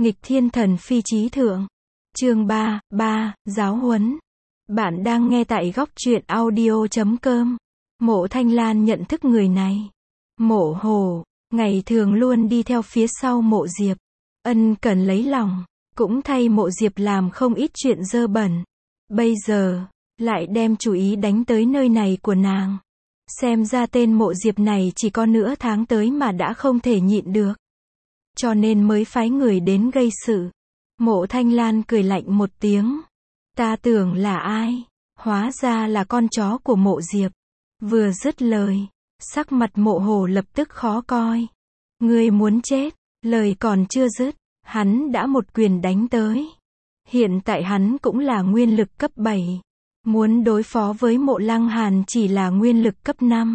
Nghịch thiên thần phi chí thượng. Chương 3, giáo huấn. Bạn đang nghe tại góc truyện audio.com. Mộ Thanh Lan nhận thức người này. Mộ Hồ, ngày thường luôn đi theo phía sau Mộ Diệp. Ân cần lấy lòng, cũng thay Mộ Diệp làm không ít chuyện dơ bẩn. Bây giờ, lại đem chú ý đánh tới nơi này của nàng. Xem ra tên Mộ Diệp này chỉ có nửa tháng tới mà đã không thể nhịn được. Cho nên mới phái người đến gây sự. Mộ Thanh Lan cười lạnh một tiếng. Ta tưởng là ai? Hóa ra là con chó của Mộ Diệp. Vừa dứt lời, sắc mặt Mộ Hồ lập tức khó coi. Ngươi muốn chết, lời còn chưa dứt, hắn đã một quyền đánh tới. Hiện tại hắn cũng là nguyên lực cấp 7. Muốn đối phó với Mộ Lăng Hàn chỉ là nguyên lực cấp 5.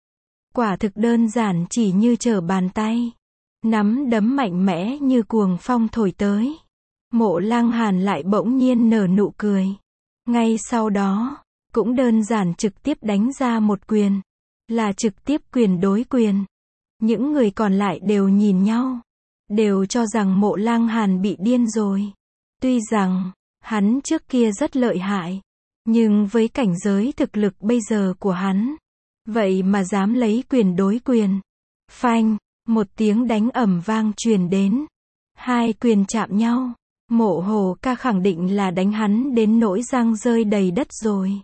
Quả thực đơn giản chỉ như trở bàn tay. Nắm đấm mạnh mẽ như cuồng phong thổi tới. Mộ Lăng Hàn lại bỗng nhiên nở nụ cười. Ngay sau đó, cũng đơn giản trực tiếp đánh ra một quyền. Là trực tiếp quyền đối quyền. Những người còn lại đều nhìn nhau. Đều cho rằng Mộ Lăng Hàn bị điên rồi. Tuy rằng, hắn trước kia rất lợi hại. Nhưng với cảnh giới thực lực bây giờ của hắn, vậy mà dám lấy quyền đối quyền. Phanh, một tiếng đánh ầm vang truyền đến. Hai quyền chạm nhau. Mộ Hồ ca khẳng định là đánh hắn đến nỗi răng rơi đầy đất rồi.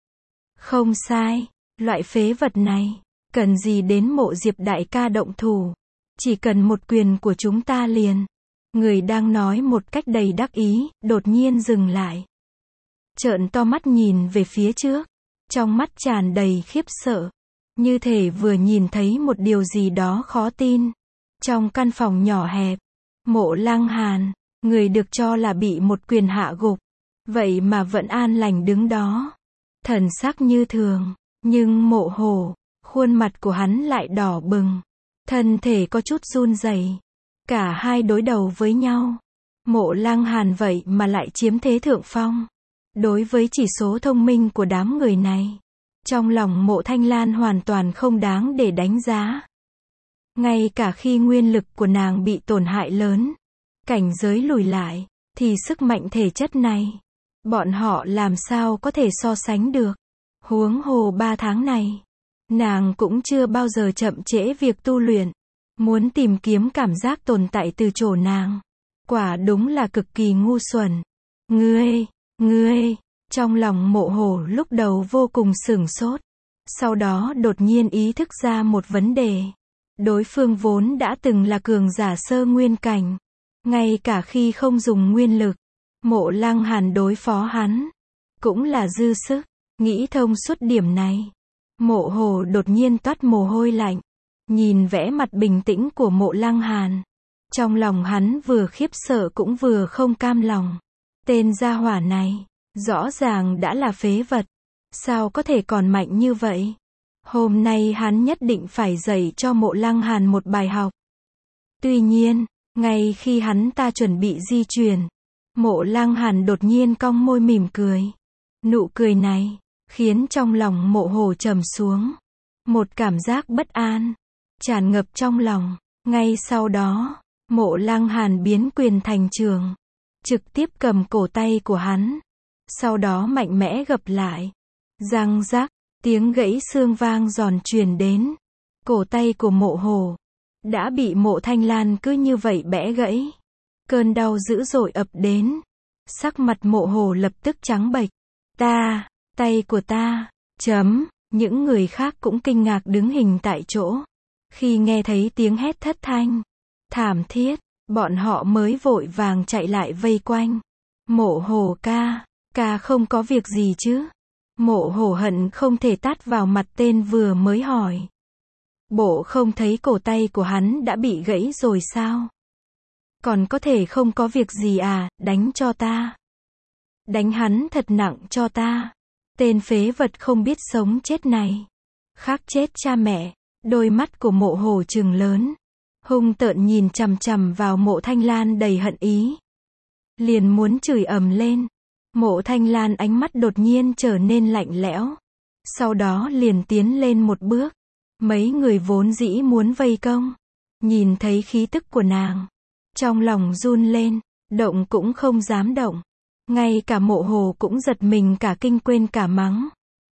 Không sai, loại phế vật này, cần gì đến Mộ Diệp đại ca động thủ. Chỉ cần một quyền của chúng ta liền. Người đang nói một cách đầy đắc ý, đột nhiên dừng lại. Trợn to mắt nhìn về phía trước. Trong mắt tràn đầy khiếp sợ. Như thể vừa nhìn thấy một điều gì đó khó tin. Trong căn phòng nhỏ hẹp, Mộ Lăng Hàn, người được cho là bị một quyền hạ gục. Vậy mà vẫn an lành đứng đó. Thần sắc như thường. Nhưng Mộ Hồ, khuôn mặt của hắn lại đỏ bừng. Thân thể có chút run rẩy. Cả hai đối đầu với nhau. Mộ Lăng Hàn vậy mà lại chiếm thế thượng phong. Đối với chỉ số thông minh của đám người này, trong lòng Mộ Thanh Lan hoàn toàn không đáng để đánh giá. Ngay cả khi nguyên lực của nàng bị tổn hại lớn, cảnh giới lùi lại, thì sức mạnh thể chất này, bọn họ làm sao có thể so sánh được. Huống hồ 3 tháng này, nàng cũng chưa bao giờ chậm trễ việc tu luyện. Muốn tìm kiếm cảm giác tồn tại từ chỗ nàng, quả đúng là cực kỳ ngu xuẩn. Ngươi, trong lòng Mộ Hồ lúc đầu vô cùng sửng sốt. Sau đó đột nhiên ý thức ra một vấn đề. Đối phương vốn đã từng là cường giả sơ nguyên cảnh. Ngay cả khi không dùng nguyên lực, Mộ Lăng Hàn đối phó hắn cũng là dư sức. Nghĩ thông suốt điểm này, Mộ Hồ đột nhiên toát mồ hôi lạnh. Nhìn vẻ mặt bình tĩnh của Mộ Lăng Hàn, trong lòng hắn vừa khiếp sợ cũng vừa không cam lòng. Tên gia hỏa này, rõ ràng đã là phế vật. Sao có thể còn mạnh như vậy? Hôm nay hắn nhất định phải dạy cho Mộ Lăng Hàn một bài học. Tuy nhiên, ngay khi hắn ta chuẩn bị di chuyển, Mộ Lăng Hàn đột nhiên cong môi mỉm cười. Nụ cười này, khiến trong lòng Mộ Hồ trầm xuống. Một cảm giác bất an tràn ngập trong lòng. Ngay sau đó, Mộ Lăng Hàn biến quyền thành trường, trực tiếp cầm cổ tay của hắn. Sau đó mạnh mẽ gập lại. Răng rắc, tiếng gãy xương vang giòn truyền đến. Cổ tay của Mộ Hồ đã bị Mộ Thanh Lan cứ như vậy bẽ gãy. Cơn đau dữ dội ập đến. Sắc mặt Mộ Hồ lập tức trắng bệch. Tay của ta. Những người khác cũng kinh ngạc đứng hình tại chỗ. Khi nghe thấy tiếng hét thất thanh, thảm thiết, bọn họ mới vội vàng chạy lại vây quanh. Mộ Hồ ca không có việc gì chứ? Mộ Hồ hận không thể tát vào mặt tên vừa mới hỏi. Bộ không thấy cổ tay của hắn đã bị gãy rồi sao? Còn có thể không có việc gì à? Đánh cho ta. Đánh hắn thật nặng cho ta. Tên phế vật không biết sống chết này. Khắc chết cha mẹ. Đôi mắt của Mộ Hồ trừng lớn, hung tợn nhìn chằm chằm vào Mộ Thanh Lan đầy hận ý. Liền muốn chửi ầm lên. Mộ Thanh Lan ánh mắt đột nhiên trở nên lạnh lẽo. Sau đó liền tiến lên một bước. Mấy người vốn dĩ muốn vây công, nhìn thấy khí tức của nàng, Trong lòng run lên, động cũng không dám động. Ngay cả Mộ Hồ cũng giật mình cả kinh quên cả mắng.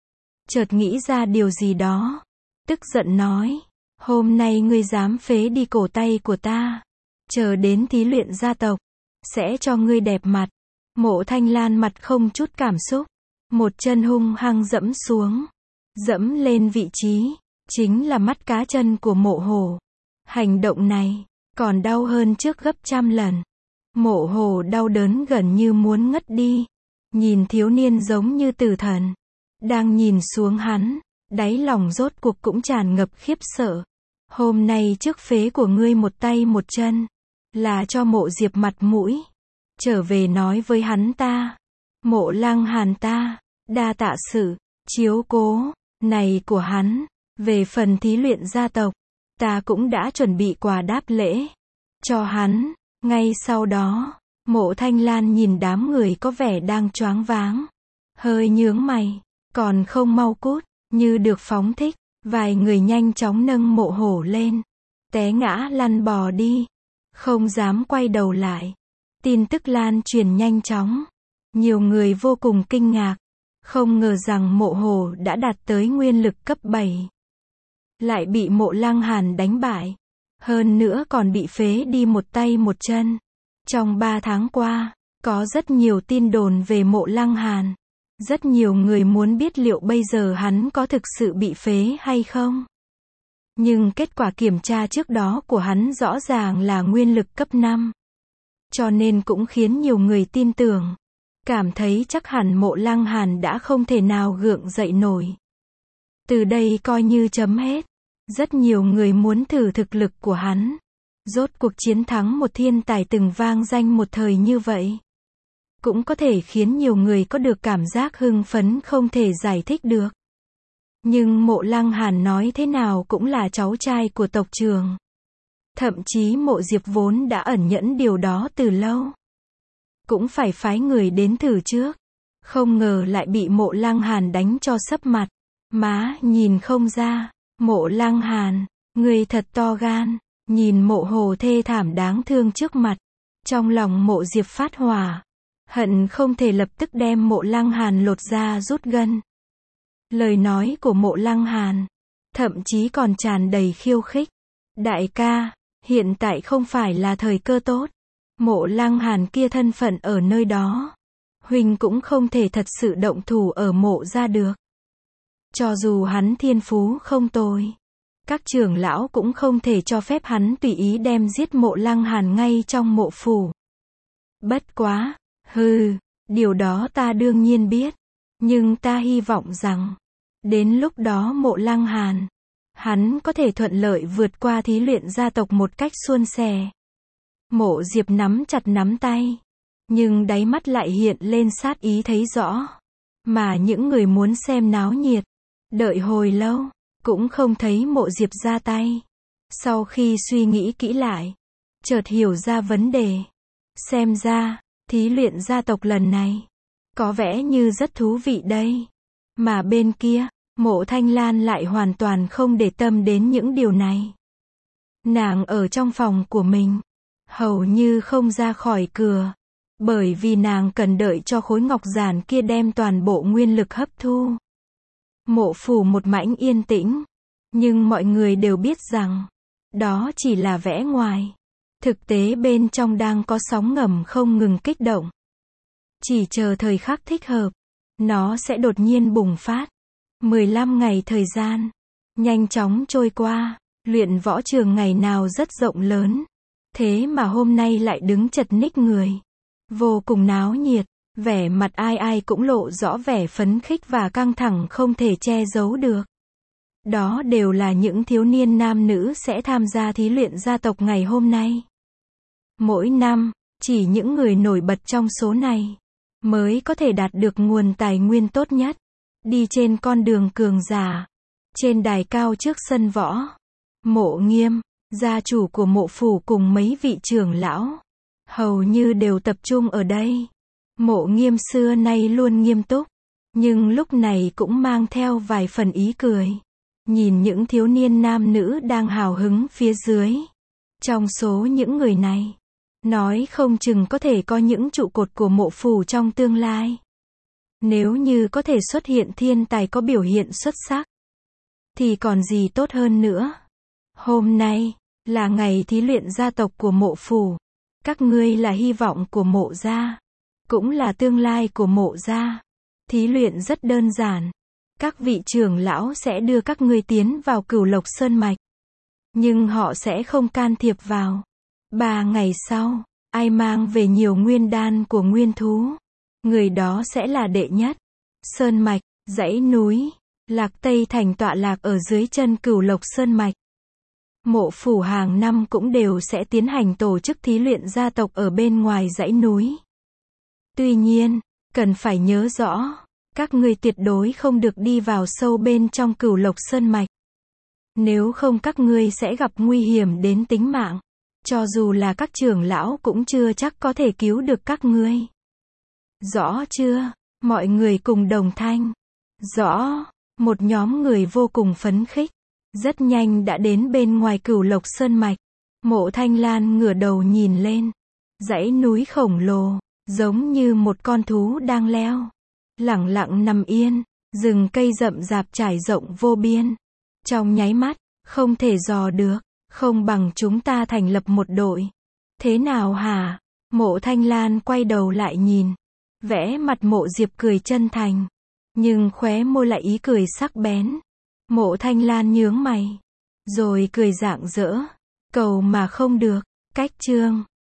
Chợt nghĩ ra điều gì đó. Tức giận nói. Hôm nay ngươi dám phế đi cổ tay của ta. Chờ đến thí luyện gia tộc. Sẽ cho ngươi đẹp mặt. Mộ Thanh Lan mặt không chút cảm xúc. Một chân hung hăng dẫm xuống. Dẫm lên vị trí. Chính là mắt cá chân của Mộ Hồ. Hành động này. Còn đau hơn trước gấp trăm lần. Mộ Hồ đau đớn gần như muốn ngất đi. Nhìn thiếu niên giống như tử thần. Đang nhìn xuống hắn. Đáy lòng rốt cuộc cũng tràn ngập khiếp sợ. Hôm nay trước phế của ngươi một tay một chân. Là cho Mộ Diệp mặt mũi. Trở về nói với hắn ta. Mộ Lăng Hàn ta. Đa tạ sự. Chiếu cố. Này của hắn. Về phần thí luyện gia tộc. Ta cũng đã chuẩn bị quà đáp lễ. Cho hắn. Ngay sau đó. Mộ Thanh Lan nhìn đám người có vẻ đang choáng váng. Hơi nhướng mày. Còn không mau cút. Như được phóng thích. Vài người nhanh chóng nâng Mộ Hổ lên. Té ngã lăn bò đi. Không dám quay đầu lại. Tin tức lan truyền nhanh chóng. Nhiều người vô cùng kinh ngạc. Không ngờ rằng Mộ Hổ đã đạt tới nguyên lực cấp 7. Lại bị Mộ Lăng Hàn đánh bại. Hơn nữa còn bị phế đi một tay một chân. Trong 3 tháng qua, có rất nhiều tin đồn về Mộ Lăng Hàn. Rất nhiều người muốn biết liệu bây giờ hắn có thực sự bị phế hay không. Nhưng kết quả kiểm tra trước đó của hắn rõ ràng là nguyên lực cấp 5. Cho nên cũng khiến nhiều người tin tưởng. Cảm thấy chắc hẳn Mộ Lăng Hàn đã không thể nào gượng dậy nổi. Từ đây coi như chấm hết. Rất nhiều người muốn thử thực lực của hắn. Rốt cuộc chiến thắng một thiên tài từng vang danh một thời như vậy. Cũng có thể khiến nhiều người có được cảm giác hưng phấn không thể giải thích được. Nhưng Mộ Lăng Hàn nói thế nào cũng là cháu trai của tộc Trường. Thậm chí Mộ Diệp vốn đã ẩn nhẫn điều đó từ lâu. Cũng phải phái người đến thử trước. Không ngờ lại bị Mộ Lăng Hàn đánh cho sấp mặt. Má, nhìn không ra. Mộ Lăng Hàn, người thật to gan. Nhìn Mộ Hồ thê thảm đáng thương trước mặt. Trong lòng Mộ Diệp phát hỏa. Hận không thể lập tức đem Mộ Lăng Hàn lột ra rút gân. Lời nói của Mộ Lăng Hàn. Thậm chí còn tràn đầy khiêu khích. Đại ca, hiện tại không phải là thời cơ tốt. Mộ Lăng Hàn kia thân phận ở nơi đó. Huynh cũng không thể thật sự động thủ ở Mộ ra được. Cho dù hắn thiên phú không tồi. Các trưởng lão cũng không thể cho phép hắn tùy ý đem giết Mộ Lăng Hàn ngay trong mộ phủ. Bất quá, điều đó ta đương nhiên biết. Nhưng ta hy vọng rằng, đến lúc đó Mộ Lăng Hàn, hắn có thể thuận lợi vượt qua thí luyện gia tộc một cách suôn sẻ. Mộ Diệp nắm chặt nắm tay. Nhưng đáy mắt lại hiện lên sát ý thấy rõ. Mà những người muốn xem náo nhiệt, đợi hồi lâu, cũng không thấy Mộ Diệp ra tay. Sau khi suy nghĩ kỹ lại, chợt hiểu ra vấn đề. Xem ra, thí luyện gia tộc lần này, có vẻ như rất thú vị đây. Mà bên kia, Mộ Thanh Lan lại hoàn toàn không để tâm đến những điều này. Nàng ở trong phòng của mình, hầu như không ra khỏi cửa. Bởi vì nàng cần đợi cho khối ngọc giản kia đem toàn bộ nguyên lực hấp thu. Mộ phủ một mảnh yên tĩnh. Nhưng mọi người đều biết rằng, đó chỉ là vẻ ngoài. Thực tế bên trong đang có sóng ngầm không ngừng kích động. Chỉ chờ thời khắc thích hợp, nó sẽ đột nhiên bùng phát. 15 ngày thời gian, nhanh chóng trôi qua, luyện võ trường ngày nào rất rộng lớn. Thế mà hôm nay lại đứng chật ních người. Vô cùng náo nhiệt, vẻ mặt ai ai cũng lộ rõ vẻ phấn khích và căng thẳng không thể che giấu được. Đó đều là những thiếu niên nam nữ sẽ tham gia thí luyện gia tộc ngày hôm nay. Mỗi năm, chỉ những người nổi bật trong số này mới có thể đạt được nguồn tài nguyên tốt nhất, đi trên con đường cường giả. Trên đài cao trước sân võ, Mộ Nghiêm, gia chủ của Mộ phủ cùng mấy vị trưởng lão, hầu như đều tập trung ở đây. Mộ Nghiêm xưa nay luôn nghiêm túc, nhưng lúc này cũng mang theo vài phần ý cười. Nhìn những thiếu niên nam nữ đang hào hứng phía dưới. Trong số những người này, Nói không chừng có thể có những trụ cột của mộ phủ trong tương lai. Nếu như có thể xuất hiện thiên tài có biểu hiện xuất sắc, thì còn gì tốt hơn nữa. Hôm nay là ngày thí luyện gia tộc của mộ phủ. Các ngươi là hy vọng của mộ gia, cũng là tương lai của mộ gia. Thí luyện rất đơn giản. Các vị trưởng lão sẽ đưa các ngươi tiến vào Cửu Lộc Sơn Mạch. Nhưng họ sẽ không can thiệp vào. 3 ngày sau, ai mang về nhiều nguyên đan của nguyên thú, người đó sẽ là đệ nhất. Sơn Mạch, dãy núi, Lạc Tây Thành tọa lạc ở dưới chân Cửu Lộc Sơn Mạch. Mộ phủ hàng năm cũng đều sẽ tiến hành tổ chức thí luyện gia tộc ở bên ngoài dãy núi. Tuy nhiên, cần phải nhớ rõ, các ngươi tuyệt đối không được đi vào sâu bên trong Cửu Lộc Sơn Mạch. Nếu không các ngươi sẽ gặp nguy hiểm đến tính mạng. Cho dù là các trưởng lão cũng chưa chắc có thể cứu được các ngươi. Rõ chưa? Mọi người cùng đồng thanh. Rõ. Một nhóm người vô cùng phấn khích. Rất nhanh đã đến bên ngoài Cửu Lộc Sơn Mạch. Mộ Thanh Lan ngửa đầu nhìn lên. Dãy núi khổng lồ, giống như một con thú đang leo. Lẳng lặng nằm yên, rừng cây rậm rạp trải rộng vô biên. Trong nháy mắt, không thể dò được, không bằng chúng ta thành lập một đội. Thế nào hả? Mộ Thanh Lan quay đầu lại nhìn. Vẽ mặt Mộ Diệp cười chân thành. Nhưng khóe môi lại ý cười sắc bén. Mộ Thanh Lan nhướng mày. Rồi cười rạng rỡ. Cầu mà không được. Cách chương